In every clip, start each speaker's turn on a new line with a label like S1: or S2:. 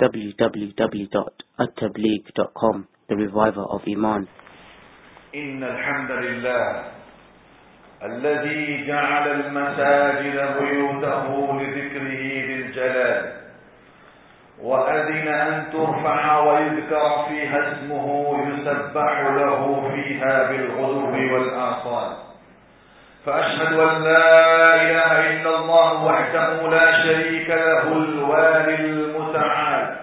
S1: www.attableek.com, the reviver of Iman.
S2: إن الحمد لله الذي جعل المساجد بيوته لذكره ذي الجلال، وأذن أن ترفع ويذكر فيها اسمه يسبح له فيها بالغدو والآصال. فأشهد أن لا إله إلا الله وحده لا شريك له الوالي المتعال،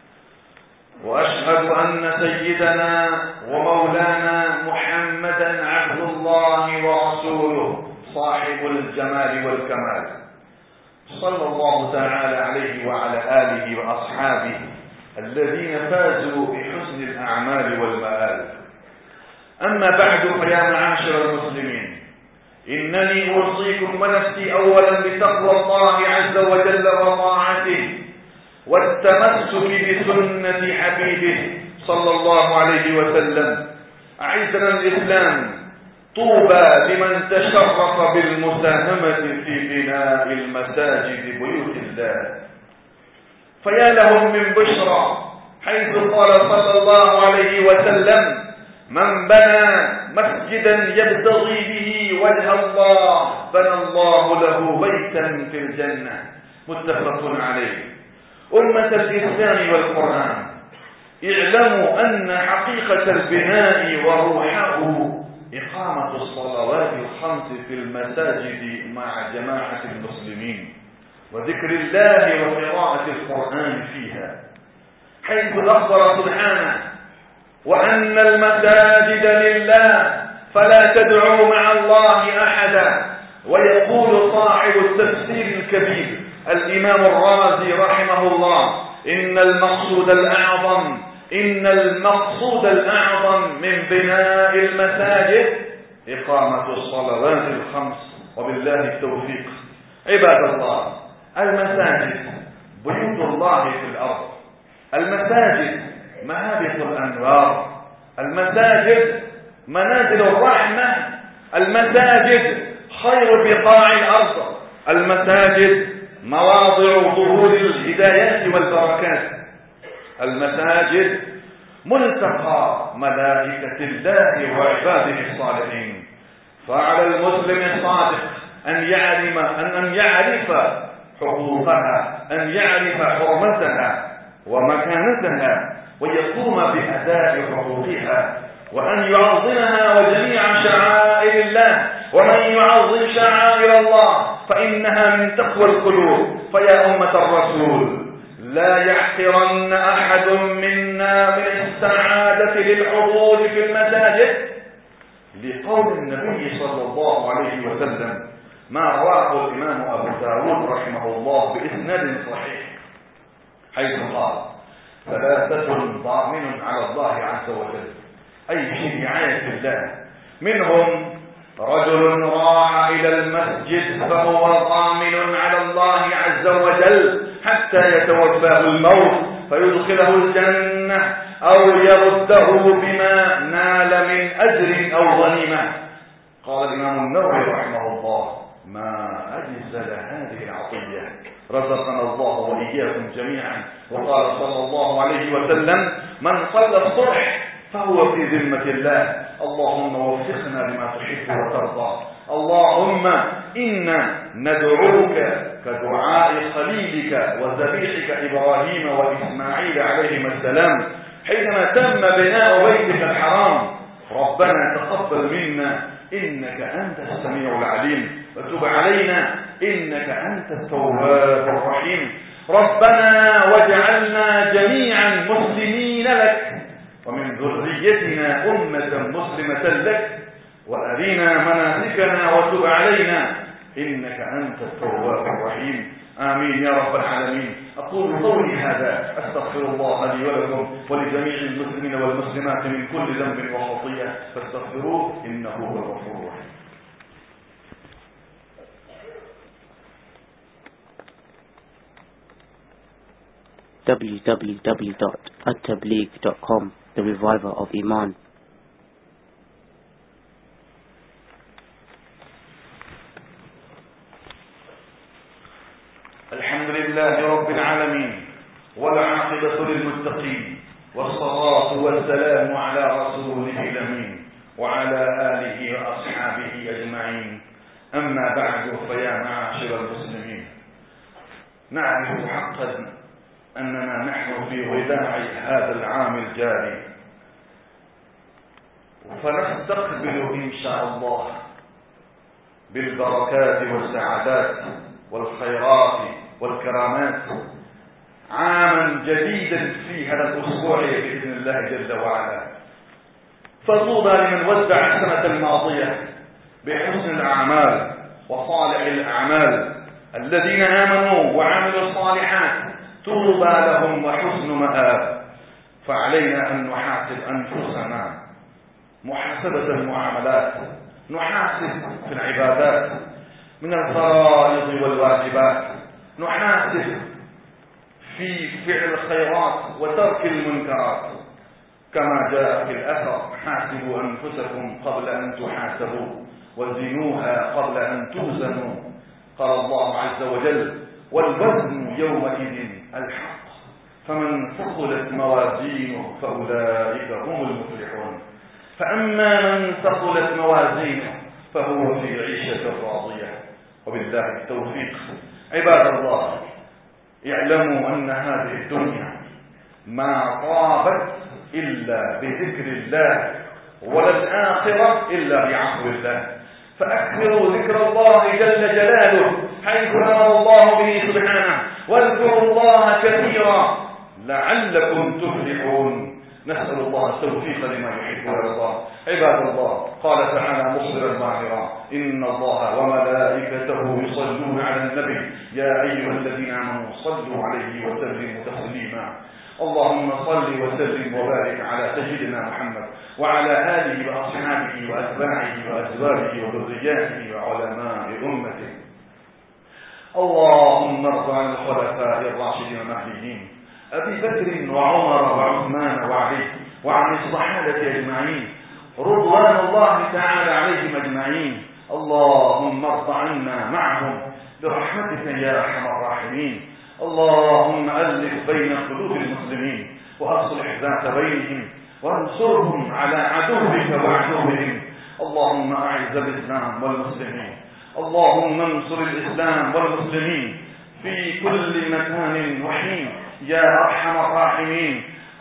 S2: وأشهد أن سيدنا ومولانا محمدا عبد الله ورسوله صاحب الجمال والكمال، صلى الله تعالى عليه وعلى آله وأصحابه الذين فازوا بحسن الأعمال والمآل. أما بعد، فيا معاشر المسلمين، إنني أوصيكم ونفسي أولا بتقوى الله عز وجل وطاعته والتمسك بسنة حبيبه صلى الله عليه وسلم. أعزنا الإسلام، طوبى لمن تشرف بالمساهمة في بناء المساجد بيوت الله، فيا لهم من بشرى، حيث قال صلى الله عليه وسلم: من بنى مسجدا يبتغي به وجه الله بنى الله له بيتا في الجنة، متفق عليه. أمة الإسلام والقرآن، اعلموا أن حقيقة البناء وروحه إقامة الصلوات الخمس في المساجد مع جماعة المسلمين، وذكر الله وقراءة القرآن فيها، حيث أخبر سبحانه: وأن المساجد لله فلا تدعوا مع الله أحدا. ويقول صاحب التفسير الكبير الإمام الرازي رحمه الله: إن المقصود الأعظم من بناء المساجد إقامة الصلوات الخمس، وبالله التوفيق. عباد الله، المساجد بيوت الله في الأرض، المساجد مهابط الأنوار، المساجد منازل الرحمة، المساجد خير بقاع الأرض، المساجد مواضع ظهور الهدايات والبركات، المساجد ملتقى ملائكة الله وعباده الصالحين. فعلى المسلم الصادق أن يعرف حقوقها، أن يعرف حرمتها ومكانتها، ويقوم بأداء حقوقها، وأن يعظمها وجميع شعائر الله. ومن يعظم شعائر الله فإنها من تقوى القلوب. فيا أمة الرسول، لا يحقرن أحد منا من السعادة للحضور في المساجد، لقول النبي صلى الله عليه وسلم ما رواه الإمام أبو داود رحمه الله بإسناد صحيح، حيث قال: ثلاثة ضامن على الله عز وجل، أي في رعاية الله، منهم رجل راح إلى المسجد فهو ضامن على الله عز وجل حتى يتوفاه الموت فيدخله الجنة، أو يرده بما نال من أجر أو غنيمة. قال الإمام النووي رحمه الله: ما أجزل هذه العطية، رزقنا الله وإياكم جميعا. وقال صلى الله عليه وسلم: من صلى الصبح فهو في ذمة الله. اللهم وفقنا لما تحب وترضى. اللهم إنا ندعوك كدعاء خليلك وذبيحك إبراهيم وإسماعيل عليهما السلام حينما تم بناء بيتك الحرام: ربنا تقبل منا إنك أنت السميع العليم، وتب علينا إنك أنت التواب الرحيم. ربنا واجعلنا جميعا مسلمين لك، ومن ذريتنا أمة مسلمة لك، وأرنا مناسكنا وتب علينا إنك أنت التواب الرحيم. آمين يا رب العالمين. أقول قولي هذا، أستغفر الله لي ولكم ولجميع المسلمين والمسلمات من كل ذنب وخطيئة، فاستغفروه إنه هو الغفور الرحيم.
S1: www.attableek.com, the reviver of Iman.
S2: الحمد لله رب العالمين، والعاقبة والعاقبة للمتقين، والصلاة والسلام على رسوله الأمين وعلى آله وأصحابه أجمعين. أما بعد، فيا معاشر المسلمين، نعرف حقا أننا نحن في وداع هذا العام الجاري، فنستقبل إن شاء الله بالبركات والسعادات والخيرات والكرامات عاما جديدا في هذا الأسبوع بإذن الله جل وعلا. فطوبى لمن ودع السنة الماضية بحسن الأعمال وصالح الأعمال، الذين آمنوا وعملوا الصالحات طوبى لهم وحسن مآب. فعلينا أن نحاسب أنفسنا محاسبة المعاملات، نحاسب في العبادات من الفرائض والواجبات، نحاسب في فعل الخيرات وترك المنكرات، كما جاء في الأثر: حاسبوا أنفسكم قبل أن تحاسبوا وزنوها قبل أن توزنوا. قال الله عز وجل: والوزن يومئذ الحق، فمن ثقلت موازينه فأولئك هم المفلحون. فأما من ثقلت موازينه فهو في عيشة راضية. وبالله التوفيق. عباد الله، اعلموا أن هذه الدنيا ما طابت إلا بذكر الله، ولا الآخرة إلا بعفو الله. فأكثروا ذكر الله جل جلاله حيث أمر الله به سبحانه: واذكروا الله كثيرا لعلكم تفلحون. نسأل الله التوفيق لما يحب ويرضى. عباد الله، قال تعالى مخبرا ظاهرا: إن الله وملائكته يصلون على النبي يا أيها الذين آمنوا صلوا عليه وسلموا تسليما. اللهم صل وسلم وبارك على سيدنا محمد وعلى آله وأصحابه وأتباعه وأزواجه وذرياته وعلماء أمته. اللهم ارض عن الخلفاء الراشدين المهديين أبي بكر وعمر وعثمان وعلي، وعن الصحابة أجمعين رضوان الله تعالى عليهم أجمعين. اللهم ارض عنا معهم برحمتك يا أرحم الراحمين. اللهم ألف بين قلوب المسلمين وأصلح ذات بينهم وانصرهم على عدوك وعدوهم. اللهم أعز الإسلام والمسلمين، اللهم انصر الإسلام والمسلمين في كل مكان وحين يا أرحم الراحمين.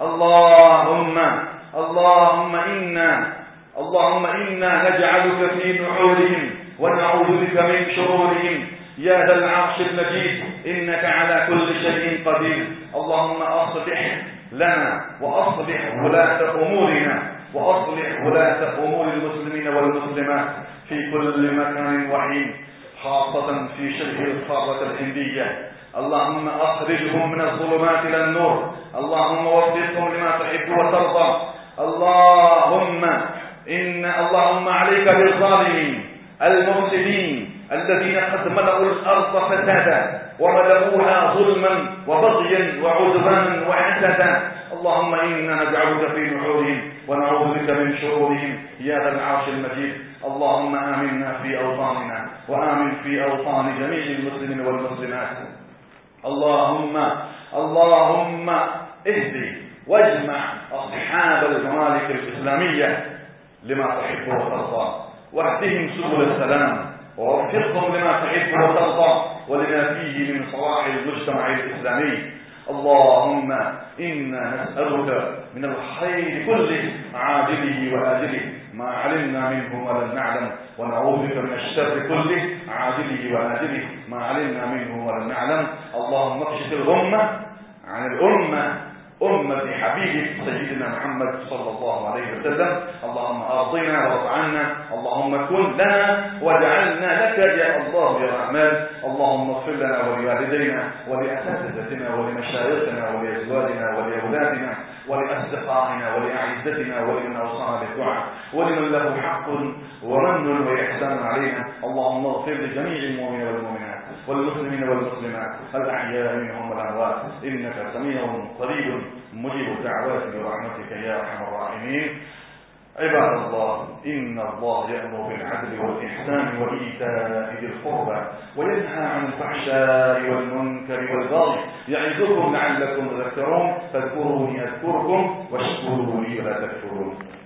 S2: اللهم إنا نجعلك في نحورهم ونعوذ بك من شرورهم يا ذا العرش المجيد، إنك على كل شيء قدير. اللهم أصلح لنا وأصلح ولاة أمورنا وأصلح ولاة أمور المسلمين والمسلمات في كل مكان وحين، خاصة في شبه القارة الهندية. اللهم أخرجهم من الظلمات إلى النور، اللهم وفقهم لما تحب وترضى. اللهم عليك بالظالمين المفسدين الذين قد ملأوا الأرض فسادا وملأوها ظلما وبغيا وعدوانا وحسدا. اللهم إنا نجعلك في نحورهم ونعوذ بك من شرورهم يا ذا العرش المجيد. اللهم آمنا في أوطاننا وآمن في أوطان جميع المسلمين والمسلمات. اللهم اهدي واجمع أصحاب الممالك الإسلامية لما تحب وترضى، واهدهم سبل السلام ووفقهم لما تحب وترضى ولما فيه من صلاح المجتمع الإسلامي. اللهم إنا نسألك من الخير كله عاجله وآجله ما علمنا منه ولم نعلم، ونعوذ بك من الشر كله عاجله وآجله ما علمنا منه ولم نعلم. اللهم اكشف الغمة عن الأمة، أمة حبيبك سيدنا محمد صلى الله عليه وسلم. اللهم أرضنا وارض عنا، اللهم كن لنا واجعلنا لك يا الله يا رحمن. اللهم اغفر لنا ولوالدينا ولأساتذتنا ولمشايخنا ولأزواجنا ولأولادنا ولأصدقائنا ولأعزتنا ولمن أوصانا بالدعاء ولمن له حق ومن وإحسان علينا. اللهم اغفر لجميع المؤمنين والمؤمنات والمسلمين والمسلمات الأحياء منهم والأموات، إنك سميع قريب مجيب الدعوات برحمتك يا أرحم الراحمين. عباد الله، إن الله يأمر بالعدل والإحسان وإيتاء ذي القربى وينهى عن الفحشاء والمنكر والبغي يعظكم لعلكم تذكرون. فاذكروني أذكركم واشكروا لي ولا تكفرون.